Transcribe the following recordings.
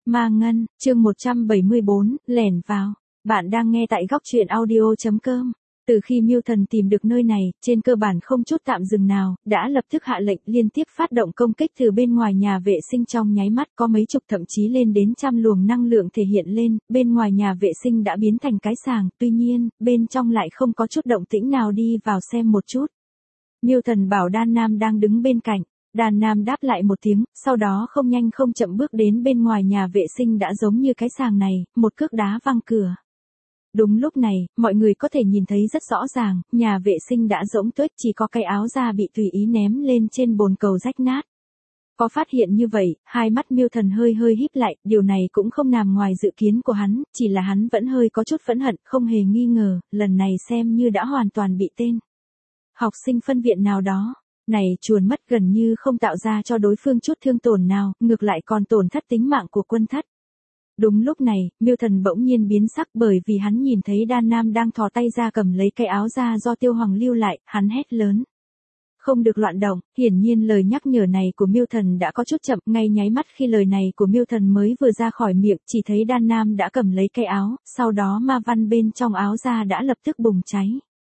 Ma Ngân, chương 174, lẻn vào. Bạn đang nghe tại góc truyện audio.com. Từ khi Mưu Thần tìm được nơi này, trên cơ bản không chút tạm dừng nào, đã lập tức hạ lệnh liên tiếp phát động công kích từ bên ngoài nhà vệ sinh. Trong nháy mắt có mấy chục thậm chí lên đến trăm luồng năng lượng thể hiện lên, bên ngoài nhà vệ sinh đã biến thành cái sàng, tuy nhiên, bên trong lại không có chút động tĩnh nào. Đi vào xem một chút. Mưu Thần bảo Đan Nam đang đứng bên cạnh. Đan Nam đáp lại một tiếng, sau đó không nhanh không chậm bước đến bên ngoài nhà vệ sinh. Đã giống như cái sàng này, một cước đá văng cửa. Đúng lúc này, mọi người có thể nhìn thấy rất rõ ràng, nhà vệ sinh đã rỗng tuếch, chỉ có cái áo da bị tùy ý ném lên trên bồn cầu rách nát. Có phát hiện như vậy, hai mắt Mưu Thần hơi híp lại, điều này cũng không nằm ngoài dự kiến của hắn, chỉ là hắn vẫn hơi có chút phẫn hận, không hề nghi ngờ, lần này xem như đã hoàn toàn bị tên học sinh phân viện nào đó này chuồn mất, gần như không tạo ra cho đối phương chút thương tổn nào, ngược lại còn tổn thất tính mạng của quân thất. Đúng lúc này, Mưu Thần bỗng nhiên biến sắc, bởi vì hắn nhìn thấy Đan Nam đang thò tay ra cầm lấy cái áo da do Tiêu Hoàng lưu lại. Hắn hét lớn: không được loạn động. Hiển nhiên lời nhắc nhở này của Mưu Thần đã có chút chậm, ngay nháy mắt khi lời này của Mưu Thần mới vừa ra khỏi miệng, chỉ thấy Đan Nam đã cầm lấy cái áo, sau đó ma văn bên trong áo da đã lập tức bùng cháy.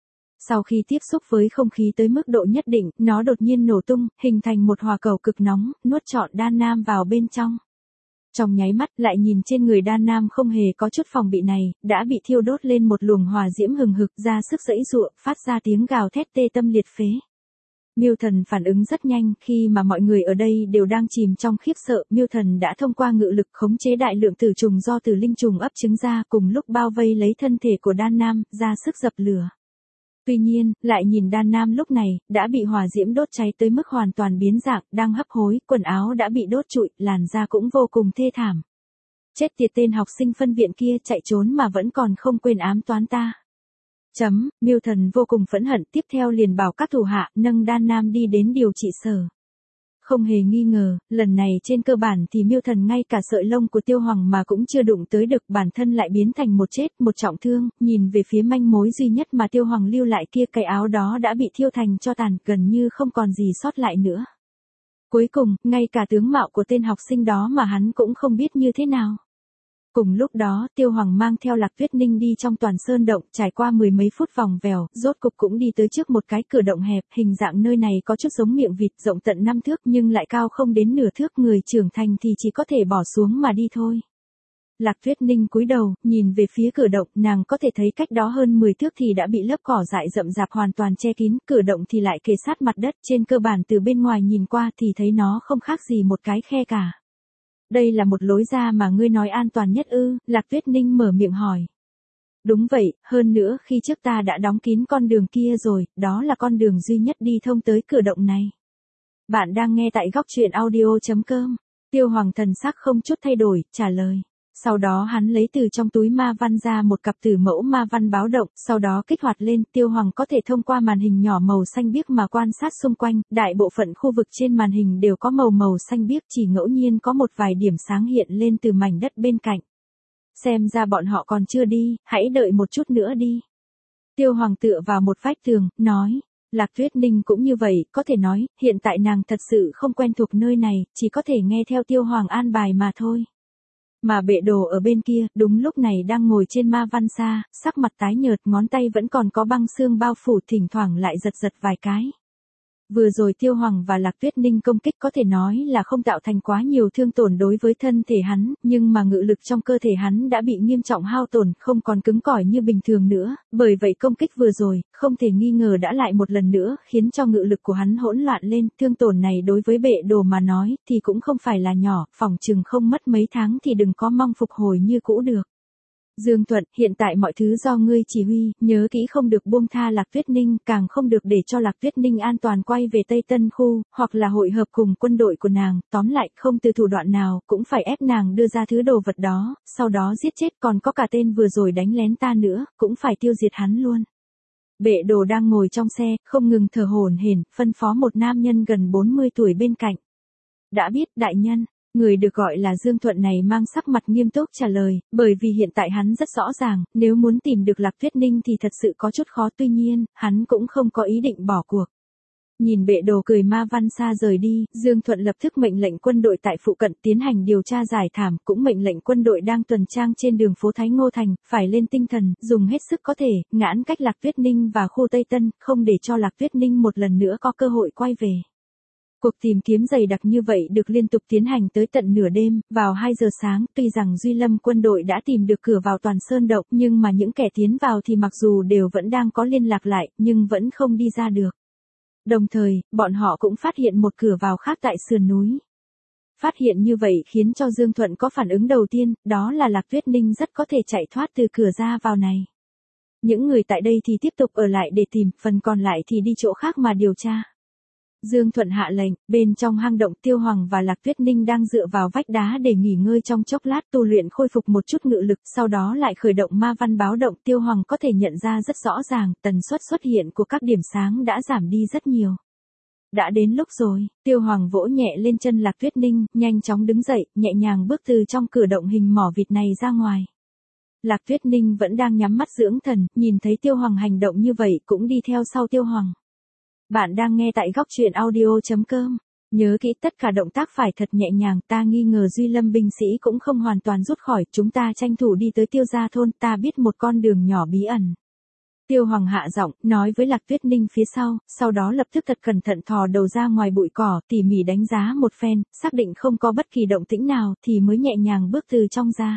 Sau khi tiếp xúc với không khí tới mức độ nhất định, nó đột nhiên nổ tung, hình thành một hỏa cầu cực nóng, nuốt trọn Đan Nam vào bên trong. Trong nháy mắt, lại nhìn trên người Đan Nam không hề có chút phòng bị này, đã bị thiêu đốt lên một luồng hỏa diễm hừng hực, ra sức giãy giụa, phát ra tiếng gào thét tê tâm liệt phế. Mưu Thần phản ứng rất nhanh, khi mà mọi người ở đây đều đang chìm trong khiếp sợ, Mưu Thần đã thông qua ngự lực khống chế đại lượng tử trùng do tử linh trùng ấp trứng ra, cùng lúc bao vây lấy thân thể của Đan Nam, ra sức dập lửa. Tuy nhiên, lại nhìn Đan Nam lúc này, đã bị hỏa diễm đốt cháy tới mức hoàn toàn biến dạng, đang hấp hối, quần áo đã bị đốt trụi, làn da cũng vô cùng thê thảm. Chết tiệt, tên học sinh phân viện kia chạy trốn mà vẫn còn không quên ám toán ta. Mưu Thần vô cùng phẫn hận, tiếp theo liền bảo các thủ hạ nâng Đan Nam đi đến điều trị sở. Không hề nghi ngờ, lần này trên cơ bản thì Mưu Thần ngay cả sợi lông của Tiêu Hoàng mà cũng chưa đụng tới được, bản thân lại biến thành một chết, một trọng thương. Nhìn về phía manh mối duy nhất mà Tiêu Hoàng lưu lại kia, cái áo đó đã bị thiêu thành tro tàn, gần như không còn gì sót lại nữa. Cuối cùng, ngay cả tướng mạo của tên học sinh đó mà hắn cũng không biết như thế nào. Cùng lúc đó, Tiêu Hoàng mang theo Lạc Tuyết Ninh đi trong toàn sơn động, trải qua mười mấy phút vòng vèo, rốt cục cũng đi tới trước một cái cửa động hẹp, hình dạng nơi này có chút giống miệng vịt, rộng tận 5 thước nhưng lại cao không đến nửa thước, người trưởng thành thì chỉ có thể bỏ xuống mà đi thôi. Lạc Tuyết Ninh cúi đầu, nhìn về phía cửa động, nàng có thể thấy cách đó hơn 10 thước thì đã bị lớp cỏ dại rậm rạp hoàn toàn che kín, cửa động thì lại kề sát mặt đất, trên cơ bản từ bên ngoài nhìn qua thì thấy nó không khác gì một cái khe cả. Đây là một lối ra mà ngươi nói an toàn nhất ư? Lạc Tuyết Ninh mở miệng hỏi. Đúng vậy, hơn nữa khi trước ta đã đóng kín con đường kia rồi, đó là con đường duy nhất đi thông tới cửa động này. Bạn đang nghe tại góc truyện audio.com. Tiêu Hoàng thần sắc không chút thay đổi, trả lời. Sau đó hắn lấy từ trong túi ma văn ra một cặp tử mẫu ma văn báo động, sau đó kích hoạt lên. Tiêu Hoàng có thể thông qua màn hình nhỏ màu xanh biếc mà quan sát xung quanh, đại bộ phận khu vực trên màn hình đều có màu xanh biếc, chỉ ngẫu nhiên có một vài điểm sáng hiện lên từ mảnh đất bên cạnh. Xem ra bọn họ còn chưa đi, hãy đợi một chút nữa đi. Tiêu Hoàng tựa vào một vách tường, nói. Lạc Tuyết Ninh cũng như vậy, có thể nói, hiện tại nàng thật sự không quen thuộc nơi này, chỉ có thể nghe theo Tiêu Hoàng an bài mà thôi. Mà bệ đồ ở bên kia, đúng lúc này đang ngồi trên ma văn sa, sắc mặt tái nhợt, ngón tay vẫn còn có băng xương bao phủ, thỉnh thoảng lại giật vài cái. Vừa rồi Tiêu Hoàng và Lạc Tuyết Ninh công kích có thể nói là không tạo thành quá nhiều thương tổn đối với thân thể hắn, nhưng mà ngự lực trong cơ thể hắn đã bị nghiêm trọng hao tổn, không còn cứng cỏi như bình thường nữa, bởi vậy công kích vừa rồi, không thể nghi ngờ đã lại một lần nữa khiến cho ngự lực của hắn hỗn loạn lên. Thương tổn này đối với bệ đồ mà nói thì cũng không phải là nhỏ, phỏng chừng không mất mấy tháng thì đừng có mong phục hồi như cũ được. Dương Thuận, hiện tại mọi thứ do ngươi chỉ huy, nhớ kỹ không được buông tha Lạc Tuyết Ninh, càng không được để cho Lạc Tuyết Ninh an toàn quay về Tây Tân Khu, hoặc là hội hợp cùng quân đội của nàng, tóm lại, không từ thủ đoạn nào, cũng phải ép nàng đưa ra thứ đồ vật đó, sau đó giết chết, còn có cả tên vừa rồi đánh lén ta nữa, cũng phải tiêu diệt hắn luôn. Bệ đồ đang ngồi trong xe, không ngừng thở hổn hển, phân phó một nam nhân gần 40 tuổi bên cạnh. Đã biết, đại nhân. Người được gọi là Dương Thuận này mang sắc mặt nghiêm túc trả lời, bởi vì hiện tại hắn rất rõ ràng, nếu muốn tìm được Lạc Tuyết Ninh thì thật sự có chút khó, tuy nhiên, hắn cũng không có ý định bỏ cuộc. Nhìn bệ đồ cười ma văn xa rời đi, Dương Thuận lập tức mệnh lệnh quân đội tại phụ cận tiến hành điều tra giải thảm, cũng mệnh lệnh quân đội đang tuần trang trên đường phố Thái Ngô Thành, phải lên tinh thần, dùng hết sức có thể, ngãn cách Lạc Tuyết Ninh và khu Tây Tân, không để cho Lạc Tuyết Ninh một lần nữa có cơ hội quay về. Cuộc tìm kiếm dày đặc như vậy được liên tục tiến hành tới tận nửa đêm, vào 2 giờ sáng, tuy rằng Duy Lâm quân đội đã tìm được cửa vào toàn sơn động, nhưng mà những kẻ tiến vào thì mặc dù đều vẫn đang có liên lạc lại, nhưng vẫn không đi ra được. Đồng thời, bọn họ cũng phát hiện một cửa vào khác tại sườn núi. Phát hiện như vậy khiến cho Dương Thuận có phản ứng đầu tiên, đó là Lạc Tuyết Ninh rất có thể chạy thoát từ cửa ra vào này. Những người tại đây thì tiếp tục ở lại để tìm, phần còn lại thì đi chỗ khác mà điều tra. Dương Thuận hạ lệnh, bên trong hang động Tiêu Hoàng và Lạc Tuyết Ninh đang dựa vào vách đá để nghỉ ngơi trong chốc lát tu luyện khôi phục một chút ngự lực, sau đó lại khởi động ma văn báo động. Tiêu Hoàng có thể nhận ra rất rõ ràng, tần suất xuất hiện của các điểm sáng đã giảm đi rất nhiều. Đã đến lúc rồi, Tiêu Hoàng vỗ nhẹ lên chân Lạc Tuyết Ninh, nhanh chóng đứng dậy, nhẹ nhàng bước từ trong cửa động hình mỏ vịt này ra ngoài. Lạc Tuyết Ninh vẫn đang nhắm mắt dưỡng thần, nhìn thấy Tiêu Hoàng hành động như vậy cũng đi theo sau Tiêu Hoàng. Bạn đang nghe tại góc truyện audio.com. Nhớ kỹ tất cả động tác phải thật nhẹ nhàng, ta nghi ngờ Duy Lâm binh sĩ cũng không hoàn toàn rút khỏi, chúng ta tranh thủ đi tới Tiêu gia thôn, ta biết một con đường nhỏ bí ẩn. Tiêu Hoàng hạ giọng, nói với Lạc Tuyết Ninh phía sau đó lập tức thật cẩn thận thò đầu ra ngoài bụi cỏ, tỉ mỉ đánh giá một phen, xác định không có bất kỳ động tĩnh nào, thì mới nhẹ nhàng bước từ trong ra.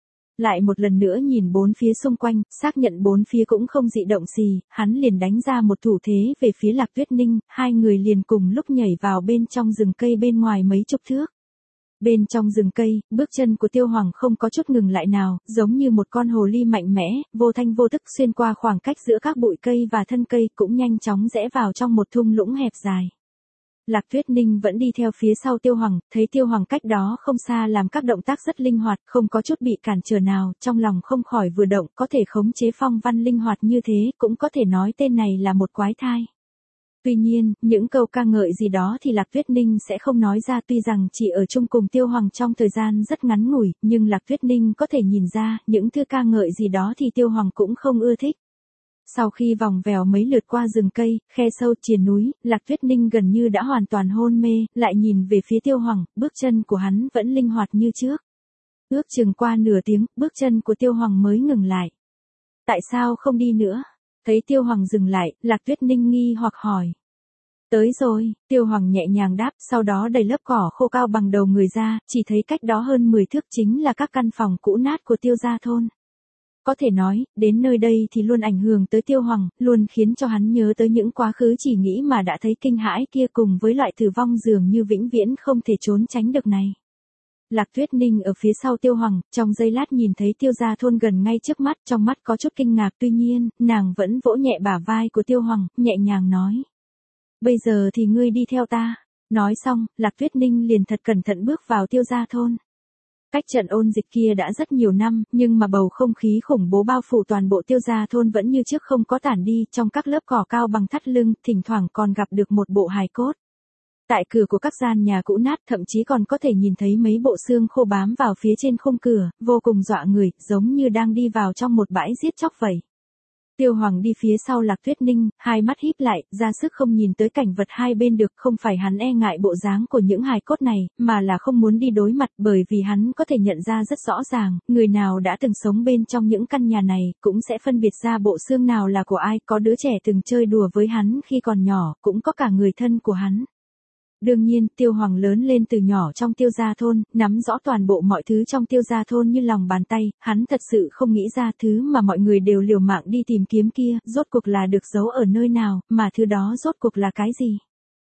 Lại một lần nữa nhìn bốn phía xung quanh, xác nhận bốn phía cũng không dị động gì, hắn liền đánh ra một thủ thế về phía Lạc Tuyết Ninh, hai người liền cùng lúc nhảy vào bên trong rừng cây bên ngoài mấy chục thước. Bên trong rừng cây, bước chân của Tiêu Hoàng không có chút ngừng lại nào, giống như một con hồ ly mạnh mẽ, vô thanh vô tức xuyên qua khoảng cách giữa các bụi cây và thân cây, cũng nhanh chóng rẽ vào trong một thung lũng hẹp dài. Lạc Tuyết Ninh vẫn đi theo phía sau Tiêu Hoàng, thấy Tiêu Hoàng cách đó không xa làm các động tác rất linh hoạt, không có chút bị cản trở nào, trong lòng không khỏi vừa động, có thể khống chế phong văn linh hoạt như thế, cũng có thể nói tên này là một quái thai. Tuy nhiên, những câu ca ngợi gì đó thì Lạc Tuyết Ninh sẽ không nói ra, tuy rằng chỉ ở chung cùng Tiêu Hoàng trong thời gian rất ngắn ngủi, nhưng Lạc Tuyết Ninh có thể nhìn ra, những thư ca ngợi gì đó thì Tiêu Hoàng cũng không ưa thích. Sau khi vòng vèo mấy lượt qua rừng cây, khe sâu triền núi, Lạc Tuyết Ninh gần như đã hoàn toàn hôn mê, lại nhìn về phía Tiêu Hoàng, bước chân của hắn vẫn linh hoạt như trước. Ước chừng qua nửa tiếng, bước chân của Tiêu Hoàng mới ngừng lại. Tại sao không đi nữa? Thấy Tiêu Hoàng dừng lại, Lạc Tuyết Ninh nghi hoặc hỏi. Tới rồi, Tiêu Hoàng nhẹ nhàng đáp, sau đó đẩy lớp cỏ khô cao bằng đầu người ra, chỉ thấy cách đó hơn 10 thước chính là các căn phòng cũ nát của Tiêu gia thôn. Có thể nói, đến nơi đây thì luôn ảnh hưởng tới Tiêu Hoàng, luôn khiến cho hắn nhớ tới những quá khứ chỉ nghĩ mà đã thấy kinh hãi kia, cùng với loại tử vong dường như vĩnh viễn không thể trốn tránh được này. Lạc Tuyết Ninh ở phía sau Tiêu Hoàng, trong giây lát nhìn thấy Tiêu gia thôn gần ngay trước mắt, trong mắt có chút kinh ngạc, tuy nhiên, nàng vẫn vỗ nhẹ bả vai của Tiêu Hoàng, nhẹ nhàng nói. Bây giờ thì ngươi đi theo ta. Nói xong, Lạc Tuyết Ninh liền thật cẩn thận bước vào Tiêu gia thôn. Cách trận ôn dịch kia đã rất nhiều năm, nhưng mà bầu không khí khủng bố bao phủ toàn bộ Tiêu gia thôn vẫn như trước không có tản đi, trong các lớp cỏ cao bằng thắt lưng, thỉnh thoảng còn gặp được một bộ hài cốt. Tại cửa của các gian nhà cũ nát, thậm chí còn có thể nhìn thấy mấy bộ xương khô bám vào phía trên khung cửa, vô cùng dọa người, giống như đang đi vào trong một bãi giết chóc vậy. Tiêu Hoàng đi phía sau Lạc Tuyết Ninh, hai mắt híp lại, ra sức không nhìn tới cảnh vật hai bên được, không phải hắn e ngại bộ dáng của những hài cốt này, mà là không muốn đi đối mặt, bởi vì hắn có thể nhận ra rất rõ ràng, người nào đã từng sống bên trong những căn nhà này, cũng sẽ phân biệt ra bộ xương nào là của ai, có đứa trẻ từng chơi đùa với hắn khi còn nhỏ, cũng có cả người thân của hắn. Đương nhiên, Tiêu Hoàng lớn lên từ nhỏ trong Tiêu gia thôn, nắm rõ toàn bộ mọi thứ trong Tiêu gia thôn như lòng bàn tay, hắn thật sự không nghĩ ra thứ mà mọi người đều liều mạng đi tìm kiếm kia, rốt cuộc là được giấu ở nơi nào, mà thứ đó rốt cuộc là cái gì.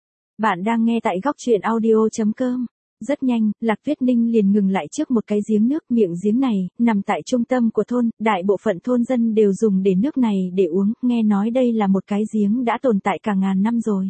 Bạn đang nghe tại góc truyện audio.com. Rất nhanh, Lạc Tuyết Ninh liền ngừng lại trước một cái giếng nước, miệng giếng này, nằm tại trung tâm của thôn, đại bộ phận thôn dân đều dùng để nước này để uống, nghe nói đây là một cái giếng đã tồn tại cả ngàn năm rồi.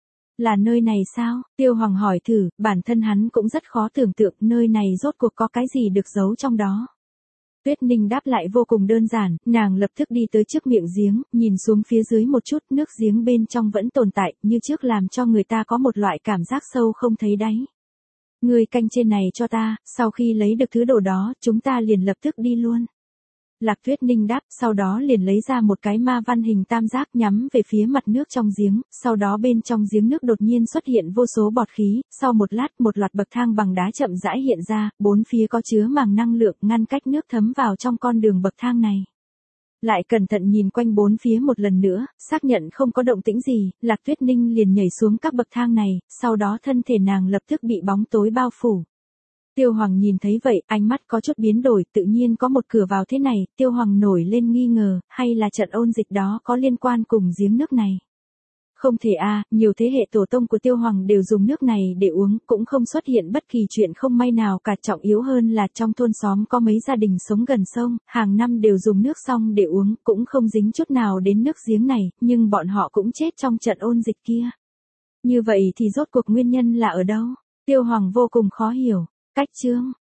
Là nơi này sao? Tiêu Hoàng hỏi thử, bản thân hắn cũng rất khó tưởng tượng nơi này rốt cuộc có cái gì được giấu trong đó. Tuyết Ninh đáp lại vô cùng đơn giản, nàng lập tức đi tới trước miệng giếng, nhìn xuống phía dưới một chút, nước giếng bên trong vẫn tồn tại, như trước làm cho người ta có một loại cảm giác sâu không thấy đáy. Ngươi canh trên này cho ta, sau khi lấy được thứ đồ đó, chúng ta liền lập tức đi luôn. Lạc Tuyết Ninh đáp, sau đó liền lấy ra một cái ma văn hình tam giác nhắm về phía mặt nước trong giếng, sau đó bên trong giếng nước đột nhiên xuất hiện vô số bọt khí, sau một lát một loạt bậc thang bằng đá chậm rãi hiện ra, bốn phía có chứa màng năng lượng ngăn cách nước thấm vào trong con đường bậc thang này. Lại cẩn thận nhìn quanh bốn phía một lần nữa, xác nhận không có động tĩnh gì, Lạc Tuyết Ninh liền nhảy xuống các bậc thang này, sau đó thân thể nàng lập tức bị bóng tối bao phủ. Tiêu Hoàng nhìn thấy vậy, ánh mắt có chút biến đổi, tự nhiên có một cửa vào thế này, Tiêu Hoàng nổi lên nghi ngờ, hay là trận ôn dịch đó có liên quan cùng giếng nước này. Không thể nhiều thế hệ tổ tông của Tiêu Hoàng đều dùng nước này để uống, cũng không xuất hiện bất kỳ chuyện không may nào cả, trọng yếu hơn là trong thôn xóm có mấy gia đình sống gần sông, hàng năm đều dùng nước xong để uống, cũng không dính chút nào đến nước giếng này, nhưng bọn họ cũng chết trong trận ôn dịch kia. Như vậy thì rốt cuộc nguyên nhân là ở đâu? Tiêu Hoàng vô cùng khó hiểu. Cách chương